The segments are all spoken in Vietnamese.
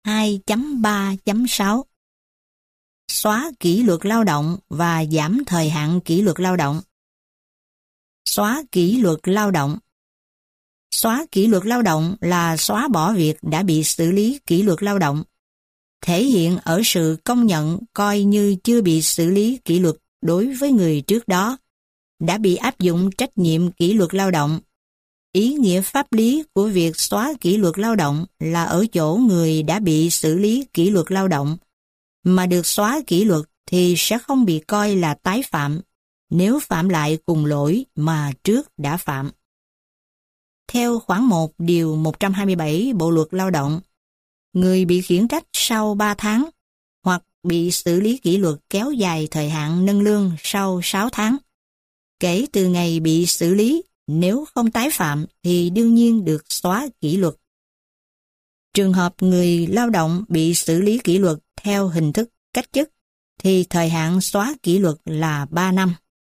2.3.6 Xóa kỷ luật lao động và giảm thời hạn kỷ luật lao động. Xóa kỷ luật lao động. Xóa kỷ luật lao động là xóa bỏ việc đã bị xử lý kỷ luật lao động, thể hiện ở sự công nhận coi như chưa bị xử lý kỷ luật đối với người trước đó, đã bị áp dụng trách nhiệm kỷ luật lao động. Ý nghĩa pháp lý của việc xóa kỷ luật lao động là ở chỗ người đã bị xử lý kỷ luật lao động, mà được xóa kỷ luật thì sẽ không bị coi là tái phạm, nếu phạm lại cùng lỗi mà trước đã phạm. Theo khoản 1 điều 127 Bộ luật Lao động, người bị khiển trách sau 3 tháng hoặc bị xử lý kỷ luật kéo dài thời hạn nâng lương sau 6 tháng. Kể từ ngày bị xử lý, nếu không tái phạm thì đương nhiên được xóa kỷ luật. Trường hợp người lao động bị xử lý kỷ luật theo hình thức cách chức thì thời hạn xóa kỷ luật là 3 năm.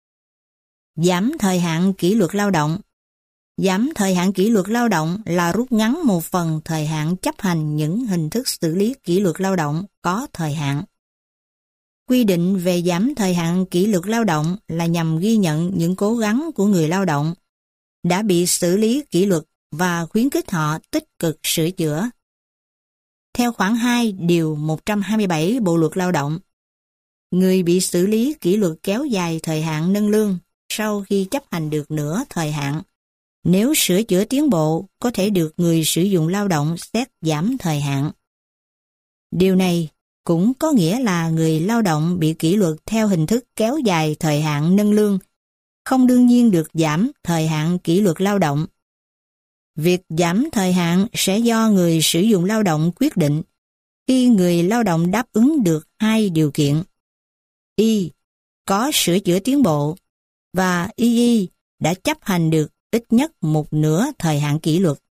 Giảm thời hạn kỷ luật lao động. Giảm thời hạn kỷ luật lao động là rút ngắn một phần thời hạn chấp hành những hình thức xử lý kỷ luật lao động có thời hạn. Quy định về giảm thời hạn kỷ luật lao động là nhằm ghi nhận những cố gắng của người lao động đã bị xử lý kỷ luật và khuyến khích họ tích cực sửa chữa. Theo khoản 2 điều 127 Bộ luật Lao động, người bị xử lý kỷ luật kéo dài thời hạn nâng lương sau khi chấp hành được nửa thời hạn, nếu sửa chữa tiến bộ có thể được người sử dụng lao động xét giảm thời hạn. Điều này cũng có nghĩa là người lao động bị kỷ luật theo hình thức kéo dài thời hạn nâng lương không đương nhiên được giảm thời hạn kỷ luật lao động. Việc giảm thời hạn sẽ do người sử dụng lao động quyết định khi người lao động đáp ứng được 2 điều kiện. Y. Có sửa chữa tiến bộ và Y. Đã chấp hành được ít nhất một nửa thời hạn kỷ luật.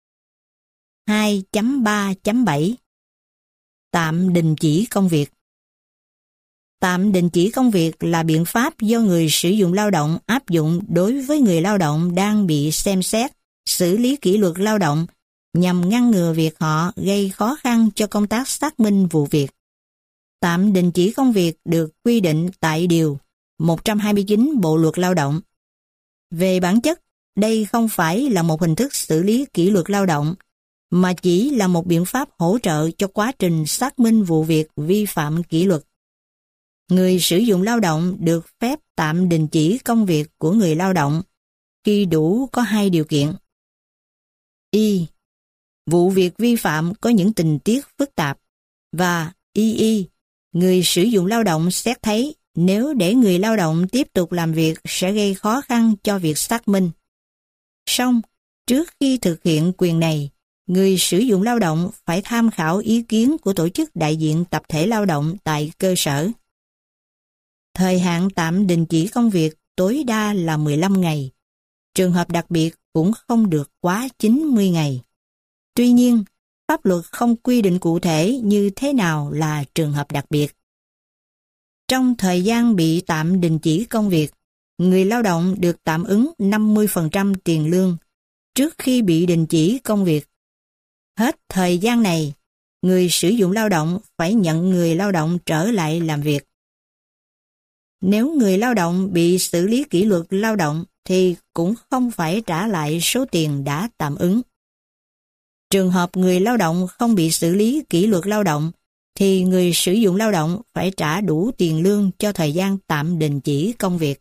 2.3.7 Tạm đình chỉ công việc. Tạm đình chỉ công việc là biện pháp do người sử dụng lao động áp dụng đối với người lao động đang bị xem xét, xử lý kỷ luật lao động nhằm ngăn ngừa việc họ gây khó khăn cho công tác xác minh vụ việc. Tạm đình chỉ công việc được quy định tại Điều 129 Bộ luật Lao động. Về bản chất, đây không phải là một hình thức xử lý kỷ luật lao động, mà chỉ là một biện pháp hỗ trợ cho quá trình xác minh vụ việc vi phạm kỷ luật. Người sử dụng lao động được phép tạm đình chỉ công việc của người lao động khi đủ có 2 điều kiện. Y. Vụ việc vi phạm có những tình tiết phức tạp, và Y. Người sử dụng lao động xét thấy nếu để người lao động tiếp tục làm việc sẽ gây khó khăn cho việc xác minh. Song, trước khi thực hiện quyền này, người sử dụng lao động phải tham khảo ý kiến của tổ chức đại diện tập thể lao động tại cơ sở. Thời hạn tạm đình chỉ công việc tối đa là 15 ngày. Trường hợp đặc biệt cũng không được quá 90 ngày. Tuy nhiên, pháp luật không quy định cụ thể như thế nào là trường hợp đặc biệt. Trong thời gian bị tạm đình chỉ công việc, người lao động được tạm ứng 50% tiền lương trước khi bị đình chỉ công việc. Hết thời gian này, người sử dụng lao động phải nhận người lao động trở lại làm việc. Nếu người lao động bị xử lý kỷ luật lao động thì cũng không phải trả lại số tiền đã tạm ứng. Trường hợp người lao động không bị xử lý kỷ luật lao động thì người sử dụng lao động phải trả đủ tiền lương cho thời gian tạm đình chỉ công việc.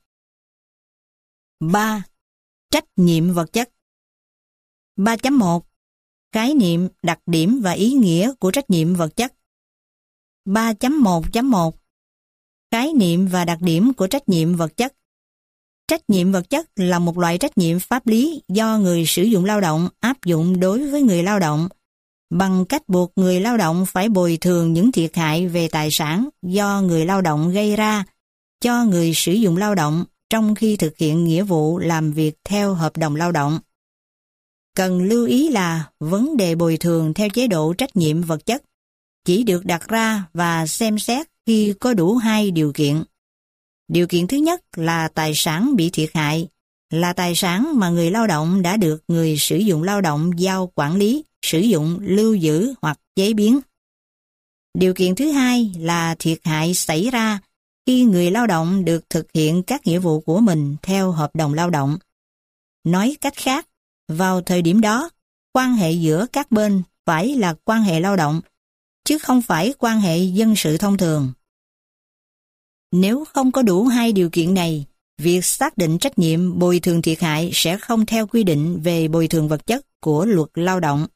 3. Trách nhiệm vật chất. 3.1 Khái niệm, đặc điểm và ý nghĩa của trách nhiệm vật chất. 3.1.1 Khái niệm và đặc điểm của trách nhiệm vật chất. Trách nhiệm vật chất là một loại trách nhiệm pháp lý do người sử dụng lao động áp dụng đối với người lao động bằng cách buộc người lao động phải bồi thường những thiệt hại về tài sản do người lao động gây ra cho người sử dụng lao động trong khi thực hiện nghĩa vụ làm việc theo hợp đồng lao động. Cần lưu ý là vấn đề bồi thường theo chế độ trách nhiệm vật chất chỉ được đặt ra và xem xét khi có đủ 2 điều kiện. Điều kiện thứ nhất là tài sản bị thiệt hại, là tài sản mà người lao động đã được người sử dụng lao động giao quản lý, sử dụng, lưu giữ hoặc chế biến. Điều kiện thứ hai là thiệt hại xảy ra khi người lao động được thực hiện các nghĩa vụ của mình theo hợp đồng lao động. Nói cách khác, vào thời điểm đó, quan hệ giữa các bên phải là quan hệ lao động, chứ không phải quan hệ dân sự thông thường. Nếu không có đủ hai điều kiện này, việc xác định trách nhiệm bồi thường thiệt hại sẽ không theo quy định về bồi thường vật chất của luật lao động.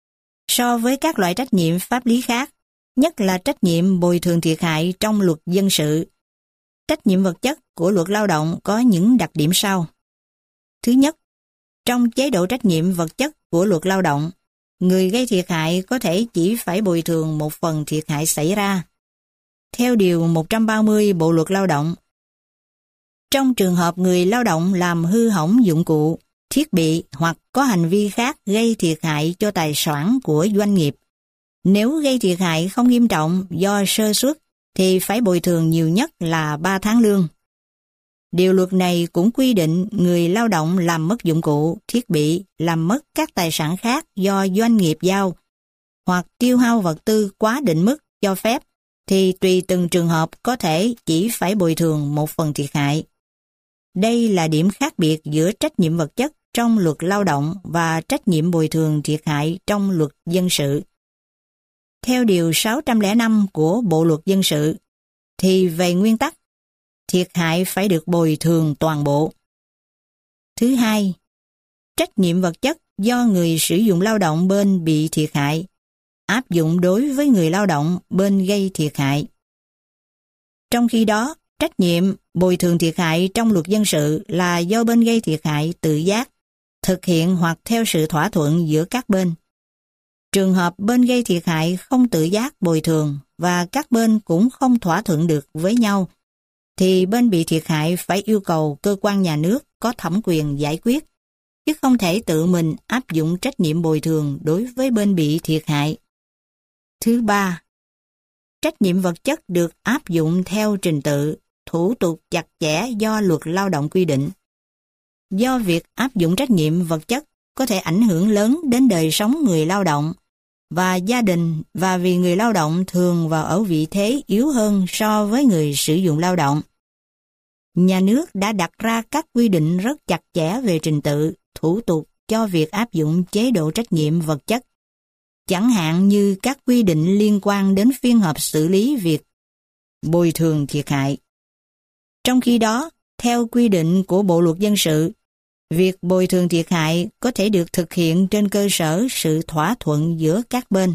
So với các loại trách nhiệm pháp lý khác, nhất là trách nhiệm bồi thường thiệt hại trong luật dân sự, trách nhiệm vật chất của luật lao động có những đặc điểm sau. Thứ nhất, trong chế độ trách nhiệm vật chất của luật lao động, người gây thiệt hại có thể chỉ phải bồi thường một phần thiệt hại xảy ra. Theo Điều 130 Bộ Luật Lao động, trong trường hợp người lao động làm hư hỏng dụng cụ, thiết bị hoặc có hành vi khác gây thiệt hại cho tài sản của doanh nghiệp, nếu gây thiệt hại không nghiêm trọng do sơ suất thì phải bồi thường nhiều nhất là 3 tháng lương. Điều luật này cũng quy định người lao động làm mất dụng cụ, thiết bị, làm mất các tài sản khác do doanh nghiệp giao, hoặc tiêu hao vật tư quá định mức cho phép, thì tùy từng trường hợp có thể chỉ phải bồi thường một phần thiệt hại. Đây là điểm khác biệt giữa trách nhiệm vật chất trong luật lao động và trách nhiệm bồi thường thiệt hại trong luật dân sự. Theo Điều 605 của Bộ Luật Dân sự, thì về nguyên tắc, thiệt hại phải được bồi thường toàn bộ. Thứ hai, trách nhiệm vật chất do người sử dụng lao động bên bị thiệt hại áp dụng đối với người lao động bên gây thiệt hại. Trong khi đó, trách nhiệm bồi thường thiệt hại trong luật dân sự là do bên gây thiệt hại tự giác, thực hiện hoặc theo sự thỏa thuận giữa các bên. Trường hợp bên gây thiệt hại không tự giác bồi thường và các bên cũng không thỏa thuận được với nhau, thì bên bị thiệt hại phải yêu cầu cơ quan nhà nước có thẩm quyền giải quyết, chứ không thể tự mình áp dụng trách nhiệm bồi thường đối với bên bị thiệt hại. Thứ ba, trách nhiệm vật chất được áp dụng theo trình tự, thủ tục chặt chẽ do luật lao động quy định. Do việc áp dụng trách nhiệm vật chất có thể ảnh hưởng lớn đến đời sống người lao động và gia đình, và vì người lao động thường vào ở vị thế yếu hơn so với người sử dụng lao động. Nhà nước đã đặt ra các quy định rất chặt chẽ về trình tự, thủ tục cho việc áp dụng chế độ trách nhiệm vật chất, chẳng hạn như các quy định liên quan đến phiên họp xử lý việc bồi thường thiệt hại. Trong khi đó, theo quy định của Bộ Luật Dân sự, việc bồi thường thiệt hại có thể được thực hiện trên cơ sở sự thỏa thuận giữa các bên.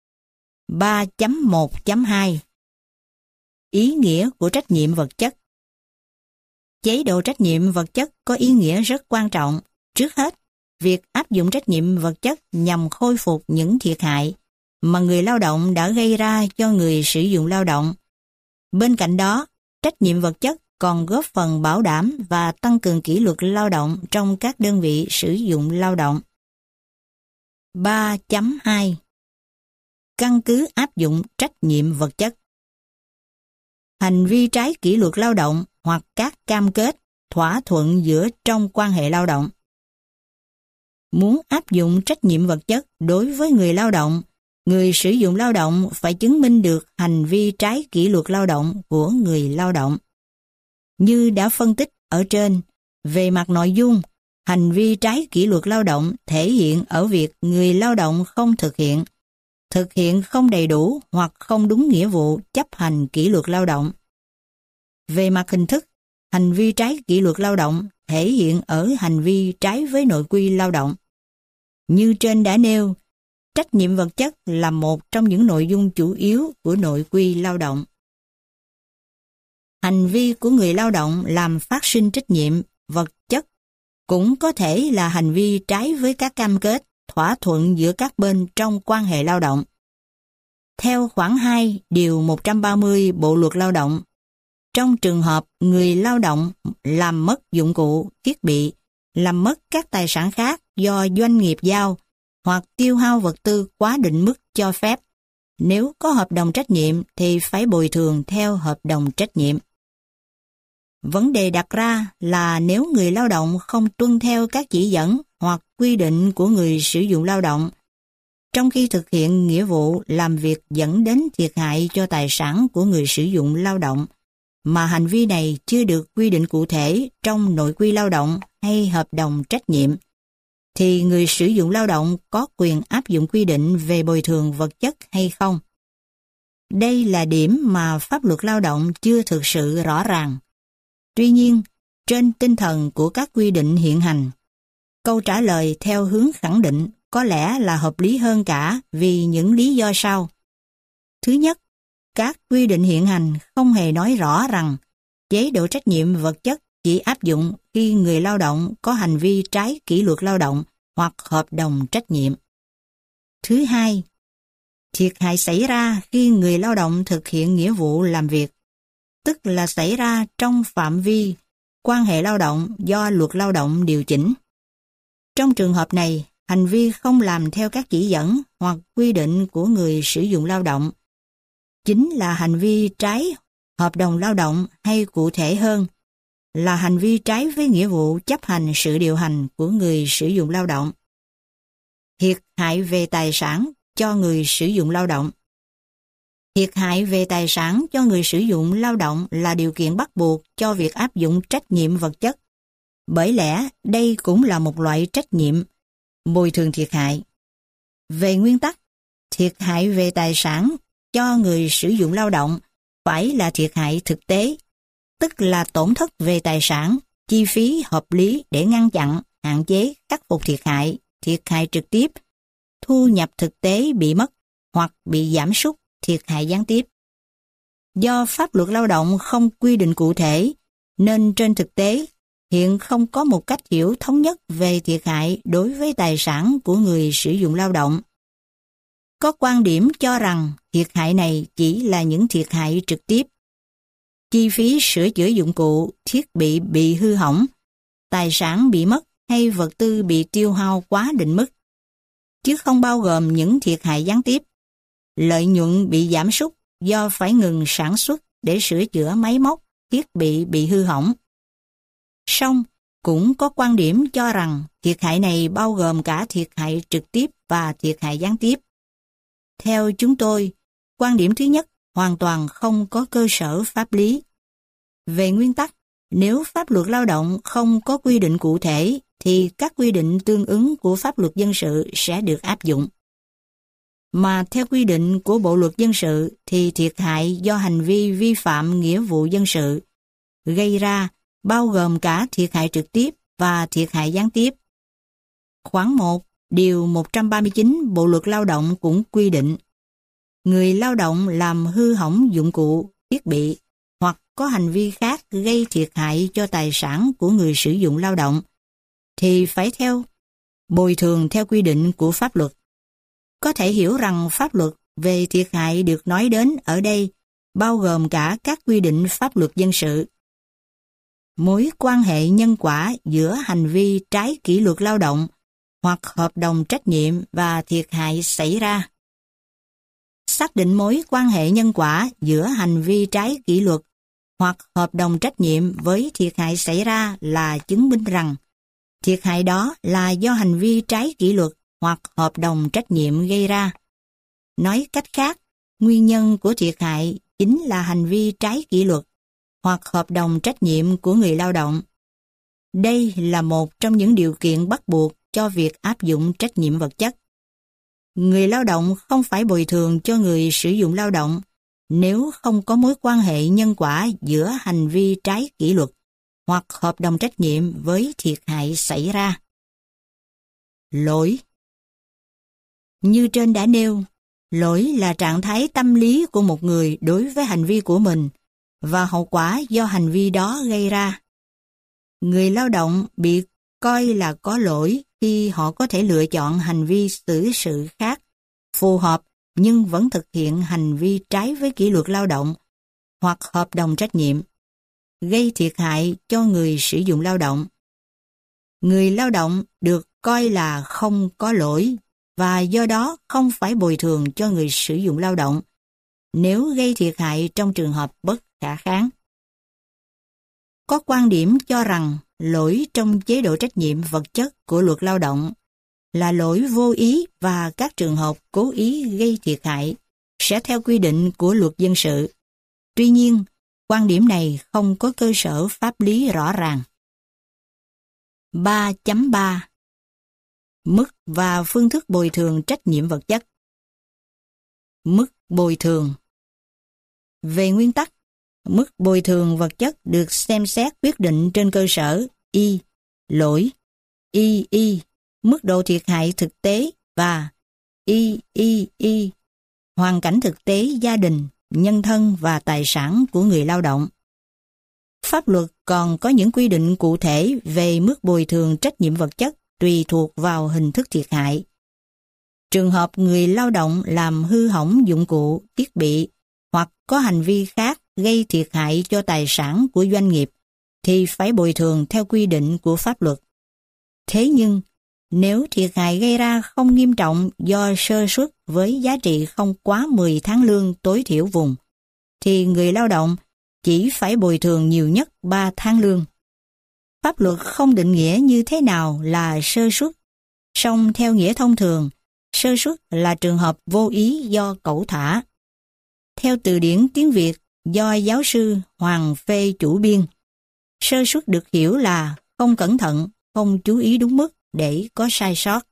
3.1.2 Ý nghĩa của trách nhiệm vật chất. Chế độ trách nhiệm vật chất có ý nghĩa rất quan trọng. Trước hết, việc áp dụng trách nhiệm vật chất nhằm khôi phục những thiệt hại mà người lao động đã gây ra cho người sử dụng lao động. Bên cạnh đó, trách nhiệm vật chất còn góp phần bảo đảm và tăng cường kỷ luật lao động trong các đơn vị sử dụng lao động. 3.2 Căn cứ áp dụng trách nhiệm vật chất. Hành vi trái kỷ luật lao động hoặc các cam kết, thỏa thuận giữa trong quan hệ lao động. Muốn áp dụng trách nhiệm vật chất đối với người lao động, người sử dụng lao động phải chứng minh được hành vi trái kỷ luật lao động của người lao động. Như đã phân tích ở trên, về mặt nội dung, hành vi trái kỷ luật lao động thể hiện ở việc người lao động không thực hiện không đầy đủ hoặc không đúng nghĩa vụ chấp hành kỷ luật lao động. Về mặt hình thức, hành vi trái kỷ luật lao động thể hiện ở hành vi trái với nội quy lao động. Như trên đã nêu, trách nhiệm vật chất là một trong những nội dung chủ yếu của nội quy lao động. Hành vi của người lao động làm phát sinh trách nhiệm vật chất cũng có thể là hành vi trái với các cam kết, thỏa thuận giữa các bên trong quan hệ lao động. Theo khoản 2 Điều 130 Bộ Luật Lao động, trong trường hợp người lao động làm mất dụng cụ, thiết bị, làm mất các tài sản khác do doanh nghiệp giao hoặc tiêu hao vật tư quá định mức cho phép, nếu có hợp đồng trách nhiệm thì phải bồi thường theo hợp đồng trách nhiệm. Vấn đề đặt ra là nếu người lao động không tuân theo các chỉ dẫn hoặc quy định của người sử dụng lao động, trong khi thực hiện nghĩa vụ làm việc dẫn đến thiệt hại cho tài sản của người sử dụng lao động, mà hành vi này chưa được quy định cụ thể trong nội quy lao động hay hợp đồng trách nhiệm, thì người sử dụng lao động có quyền áp dụng quy định về bồi thường vật chất hay không. Đây là điểm mà pháp luật lao động chưa thực sự rõ ràng. Tuy nhiên, trên tinh thần của các quy định hiện hành, câu trả lời theo hướng khẳng định có lẽ là hợp lý hơn cả vì những lý do sau. Thứ nhất, các quy định hiện hành không hề nói rõ rằng chế độ trách nhiệm vật chất chỉ áp dụng khi người lao động có hành vi trái kỷ luật lao động hoặc hợp đồng trách nhiệm. Thứ hai, thiệt hại xảy ra khi người lao động thực hiện nghĩa vụ làm việc, tức là xảy ra trong phạm vi quan hệ lao động do luật lao động điều chỉnh. Trong trường hợp này, hành vi không làm theo các chỉ dẫn hoặc quy định của người sử dụng lao động chính là hành vi trái hợp đồng lao động, hay cụ thể hơn là hành vi trái với nghĩa vụ chấp hành sự điều hành của người sử dụng lao động. Thiệt hại về tài sản cho người sử dụng lao động. Thiệt hại về tài sản cho người sử dụng lao động là điều kiện bắt buộc cho việc áp dụng trách nhiệm vật chất. Bởi lẽ đây cũng là một loại trách nhiệm bồi thường thiệt hại. Về nguyên tắc, thiệt hại về tài sản cho người sử dụng lao động phải là thiệt hại thực tế, tức là tổn thất về tài sản, chi phí hợp lý để ngăn chặn, hạn chế, khắc phục thiệt hại trực tiếp, thu nhập thực tế bị mất hoặc bị giảm sút, thiệt hại gián tiếp. Do pháp luật lao động không quy định cụ thể, nên trên thực tế, hiện không có một cách hiểu thống nhất về thiệt hại đối với tài sản của người sử dụng lao động. Có quan điểm cho rằng thiệt hại này chỉ là những thiệt hại trực tiếp. Chi phí sửa chữa dụng cụ, thiết bị hư hỏng, tài sản bị mất hay vật tư bị tiêu hao quá định mức, chứ không bao gồm những thiệt hại gián tiếp. Lợi nhuận bị giảm sút do phải ngừng sản xuất để sửa chữa máy móc, thiết bị hư hỏng. Song, cũng có quan điểm cho rằng thiệt hại này bao gồm cả thiệt hại trực tiếp và thiệt hại gián tiếp. Theo chúng tôi, quan điểm thứ nhất hoàn toàn không có cơ sở pháp lý. Về nguyên tắc, nếu pháp luật lao động không có quy định cụ thể, thì các quy định tương ứng của pháp luật dân sự sẽ được áp dụng. Mà theo quy định của Bộ luật dân sự thì thiệt hại do hành vi vi phạm nghĩa vụ dân sự gây ra bao gồm cả thiệt hại trực tiếp và thiệt hại gián tiếp. Khoản 1, điều 139 Bộ luật lao động cũng quy định, người lao động làm hư hỏng dụng cụ, thiết bị hoặc có hành vi khác gây thiệt hại cho tài sản của người sử dụng lao động thì phải bồi thường theo quy định của pháp luật. Có thể hiểu rằng pháp luật về thiệt hại được nói đến ở đây bao gồm cả các quy định pháp luật dân sự. Mối quan hệ nhân quả giữa hành vi trái kỷ luật lao động hoặc hợp đồng trách nhiệm và thiệt hại xảy ra. Xác định mối quan hệ nhân quả giữa hành vi trái kỷ luật hoặc hợp đồng trách nhiệm với thiệt hại xảy ra là chứng minh rằng thiệt hại đó là do hành vi trái kỷ luật hoặc hợp đồng trách nhiệm gây ra. Nói cách khác, nguyên nhân của thiệt hại chính là hành vi trái kỷ luật hoặc hợp đồng trách nhiệm của người lao động. Đây là một trong những điều kiện bắt buộc cho việc áp dụng trách nhiệm vật chất. Người lao động không phải bồi thường cho người sử dụng lao động nếu không có mối quan hệ nhân quả giữa hành vi trái kỷ luật hoặc hợp đồng trách nhiệm với thiệt hại xảy ra. Lỗi. Như trên đã nêu, lỗi là trạng thái tâm lý của một người đối với hành vi của mình và hậu quả do hành vi đó gây ra. Người lao động bị coi là có lỗi khi họ có thể lựa chọn hành vi xử sự khác, phù hợp nhưng vẫn thực hiện hành vi trái với kỷ luật lao động hoặc hợp đồng trách nhiệm, gây thiệt hại cho người sử dụng lao động. Người lao động được coi là không có lỗi và do đó không phải bồi thường cho người sử dụng lao động nếu gây thiệt hại trong trường hợp bất khả kháng. Có quan điểm cho rằng lỗi trong chế độ trách nhiệm vật chất của luật lao động là lỗi vô ý và các trường hợp cố ý gây thiệt hại sẽ theo quy định của luật dân sự. Tuy nhiên, quan điểm này không có cơ sở pháp lý rõ ràng. 3.3 Mức và phương thức bồi thường trách nhiệm vật chất. Mức bồi thường. Về nguyên tắc, mức bồi thường vật chất được xem xét quyết định trên cơ sở y. Lỗi, y. Mức độ thiệt hại thực tế và y. Hoàn cảnh thực tế gia đình, nhân thân và tài sản của người lao động. Pháp luật còn có những quy định cụ thể về mức bồi thường trách nhiệm vật chất tùy thuộc vào hình thức thiệt hại. Trường hợp người lao động làm hư hỏng dụng cụ, thiết bị hoặc có hành vi khác gây thiệt hại cho tài sản của doanh nghiệp thì phải bồi thường theo quy định của pháp luật. Thế nhưng, nếu thiệt hại gây ra không nghiêm trọng do sơ suất với giá trị không quá 10 tháng lương tối thiểu vùng, thì người lao động chỉ phải bồi thường nhiều nhất 3 tháng lương. Pháp luật không định nghĩa như thế nào là sơ suất, song theo nghĩa thông thường, sơ suất là trường hợp vô ý do cẩu thả. Theo từ điển tiếng Việt do giáo sư Hoàng Phê chủ biên, sơ suất được hiểu là không cẩn thận, không chú ý đúng mức để có sai sót.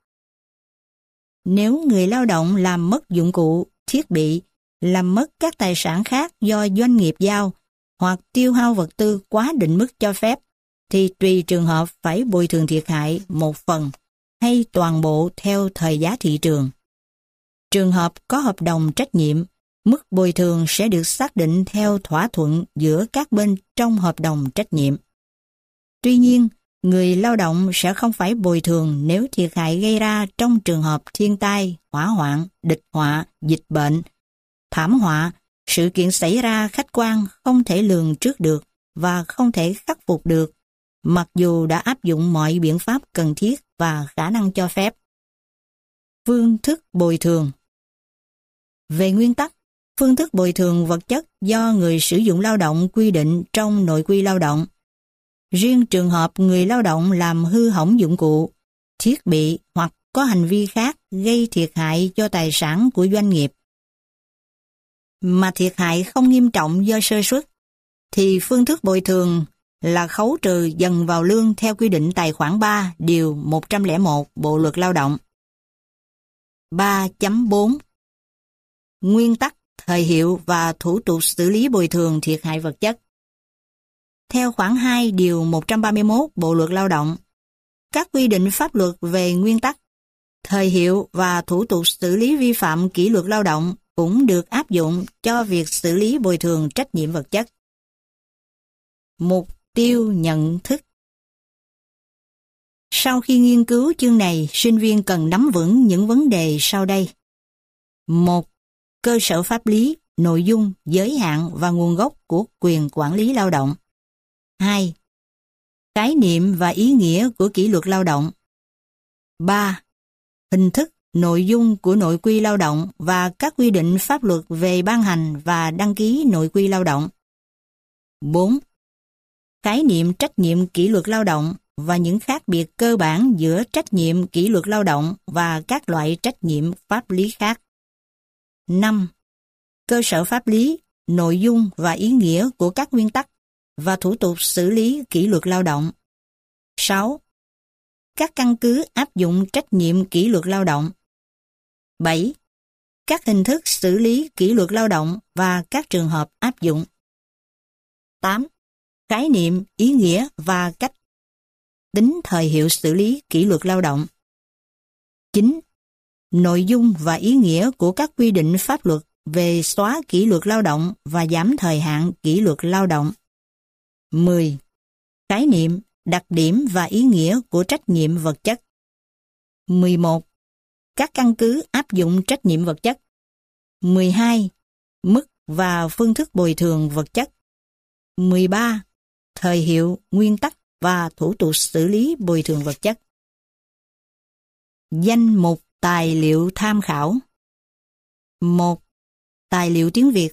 Nếu người lao động làm mất dụng cụ, thiết bị, làm mất các tài sản khác do doanh nghiệp giao hoặc tiêu hao vật tư quá định mức cho phép, thì tùy trường hợp phải bồi thường thiệt hại một phần hay toàn bộ theo thời giá thị trường. Trường hợp có hợp đồng trách nhiệm, mức bồi thường sẽ được xác định theo thỏa thuận giữa các bên trong hợp đồng trách nhiệm. Tuy nhiên, người lao động sẽ không phải bồi thường nếu thiệt hại gây ra trong trường hợp thiên tai, hỏa hoạn, địch họa, dịch bệnh, thảm họa, sự kiện xảy ra khách quan không thể lường trước được và không thể khắc phục được, mặc dù đã áp dụng mọi biện pháp cần thiết và khả năng cho phép. Phương thức bồi thường. Về nguyên tắc, phương thức bồi thường vật chất do người sử dụng lao động quy định trong nội quy lao động. Riêng trường hợp người lao động làm hư hỏng dụng cụ, thiết bị hoặc có hành vi khác gây thiệt hại cho tài sản của doanh nghiệp, mà thiệt hại không nghiêm trọng do sơ suất, thì phương thức bồi thường là khấu trừ dần vào lương theo quy định tài khoản 3 điều 101 Bộ luật Lao động. 3.4 Nguyên tắc, thời hiệu và thủ tục xử lý bồi thường thiệt hại vật chất. Theo khoản 2 điều 131 Bộ luật Lao động, các quy định pháp luật về nguyên tắc, thời hiệu và thủ tục xử lý vi phạm kỷ luật lao động cũng được áp dụng cho việc xử lý bồi thường trách nhiệm vật chất. Mục tiêu nhận thức. Sau khi nghiên cứu chương này, sinh viên cần nắm vững những vấn đề sau đây. 1. Cơ sở pháp lý, nội dung, giới hạn và nguồn gốc của quyền quản lý lao động. 2. Khái niệm và ý nghĩa của kỷ luật lao động. 3. Hình thức, nội dung của nội quy lao động và các quy định pháp luật về ban hành và đăng ký nội quy lao động. 4. Khái niệm trách nhiệm kỷ luật lao động và những khác biệt cơ bản giữa trách nhiệm kỷ luật lao động và các loại trách nhiệm pháp lý khác. 5. Cơ sở pháp lý, nội dung và ý nghĩa của các nguyên tắc và thủ tục xử lý kỷ luật lao động. 6. Các căn cứ áp dụng trách nhiệm kỷ luật lao động. 7. Các hình thức xử lý kỷ luật lao động và các trường hợp áp dụng. 8. Khái niệm, ý nghĩa và cách tính thời hiệu xử lý kỷ luật lao động. 9. Nội dung và ý nghĩa của các quy định pháp luật về xóa kỷ luật lao động và giảm thời hạn kỷ luật lao động. 10. Khái niệm, đặc điểm và ý nghĩa của trách nhiệm vật chất. 11. Các căn cứ áp dụng trách nhiệm vật chất. 12. Mức và phương thức bồi thường vật chất. 13. Thời hiệu, nguyên tắc và thủ tục xử lý bồi thường vật chất. Danh mục tài liệu tham khảo. 1. Tài liệu tiếng Việt.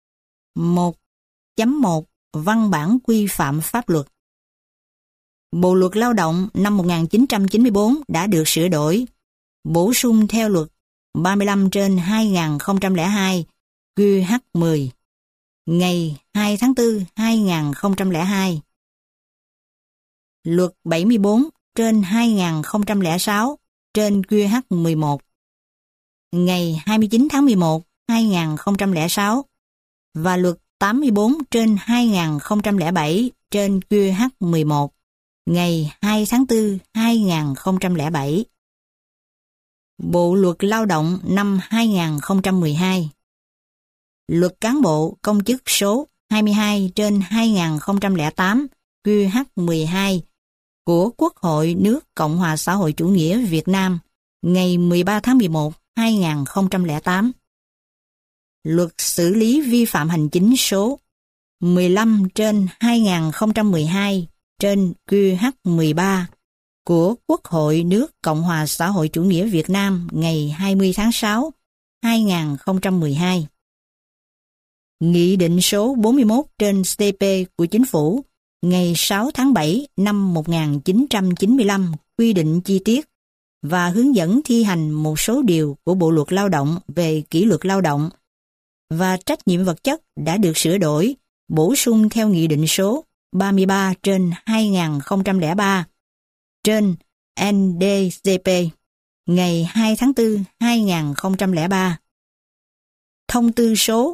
1.1 Văn bản quy phạm pháp luật. Bộ luật Lao động năm 1994 đã được sửa đổi bổ sung theo luật 35/2002 QH10 ngày 2 tháng 4 2002, luật 74/2006 trên QH11 ngày 29 tháng 11 2006 và luật 84/2007 trên QH11 ngày 2 tháng 4 2007. Bộ luật lao động năm 2012. Luật cán bộ công chức số 22/2008 QH12 của Quốc hội nước Cộng hòa xã hội chủ nghĩa Việt Nam ngày 13 tháng 11 2008. Luật xử lý vi phạm hành chính số 15/2012 trên QH13 của Quốc hội nước Cộng hòa xã hội chủ nghĩa Việt Nam ngày 20 tháng 6 2012. Nghị định số 41/CP của Chính phủ ngày 6 tháng 7 năm 1995 quy định chi tiết và hướng dẫn thi hành một số điều của Bộ luật Lao động về kỷ luật lao động và trách nhiệm vật chất đã được sửa đổi, bổ sung theo Nghị định số 33/2003 trên NDCP ngày 2 tháng 4 2003. Thông tư số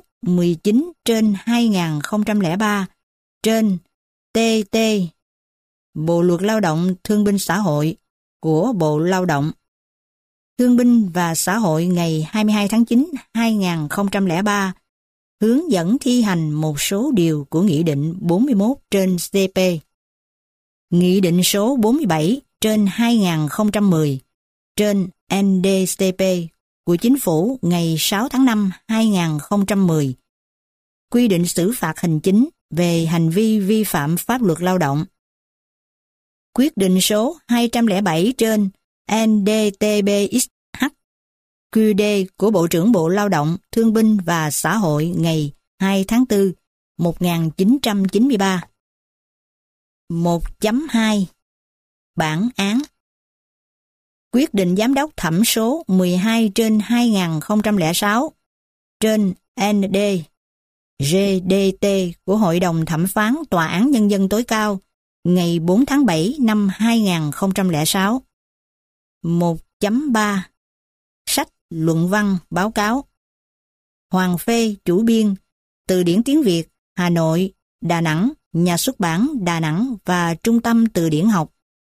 19/2003 trên TT Bộ luật Lao động Thương binh Xã hội của Bộ Lao động, Thương binh và Xã hội ngày 22 tháng 9 2003 hướng dẫn thi hành một số điều của Nghị định 41/CP. Nghị định số 47/2010 trên NDCP của Chính phủ ngày 6 tháng 5 2010 quy định xử phạt hành chính về hành vi vi phạm pháp luật lao động. Quyết định số 207 trên NDTBXH QD của Bộ trưởng Bộ Lao động, Thương binh và Xã hội ngày 2 tháng 4 1993. 1.2 Bản án. Quyết định Giám đốc thẩm số 12/2006 trên ND GDT của Hội đồng Thẩm phán Tòa án Nhân dân tối cao ngày 4 tháng 7 năm 2006. 1.3 Sách, luận văn, báo cáo. Hoàng Phê, chủ biên, Từ điển tiếng Việt, Hà Nội, Đà Nẵng, Nhà xuất bản Đà Nẵng và Trung tâm Từ điển học,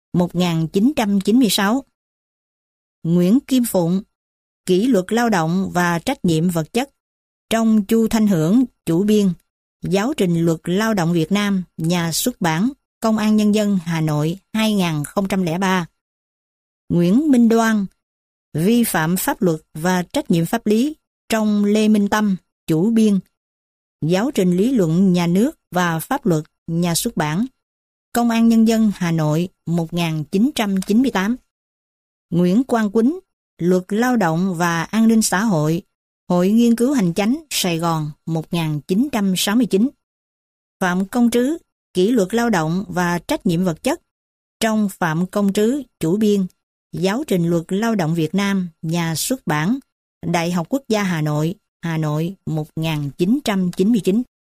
1996. Nguyễn Kim Phụng, Kỷ luật lao động và trách nhiệm vật chất, trong Chu Thanh Hưởng, chủ biên, Giáo trình luật lao động Việt Nam, Nhà xuất bản Công an Nhân dân, Hà Nội, 2003. Nguyễn Minh Đoan, Vi phạm pháp luật và trách nhiệm pháp lý, trong Lê Minh Tâm, chủ biên, Giáo trình lý luận nhà nước và pháp luật, Nhà xuất bản Công an Nhân dân, Hà Nội, 1998. Nguyễn Quang Quýnh, Luật lao động và an ninh xã hội, Hội nghiên cứu hành chánh, Sài Gòn, 1969. Phạm Công Trứ, Kỷ luật lao động và trách nhiệm vật chất, trong Phạm Công Trứ, chủ biên, Giáo trình luật lao động Việt Nam, Nhà xuất bản Đại học Quốc gia Hà Nội, 1999.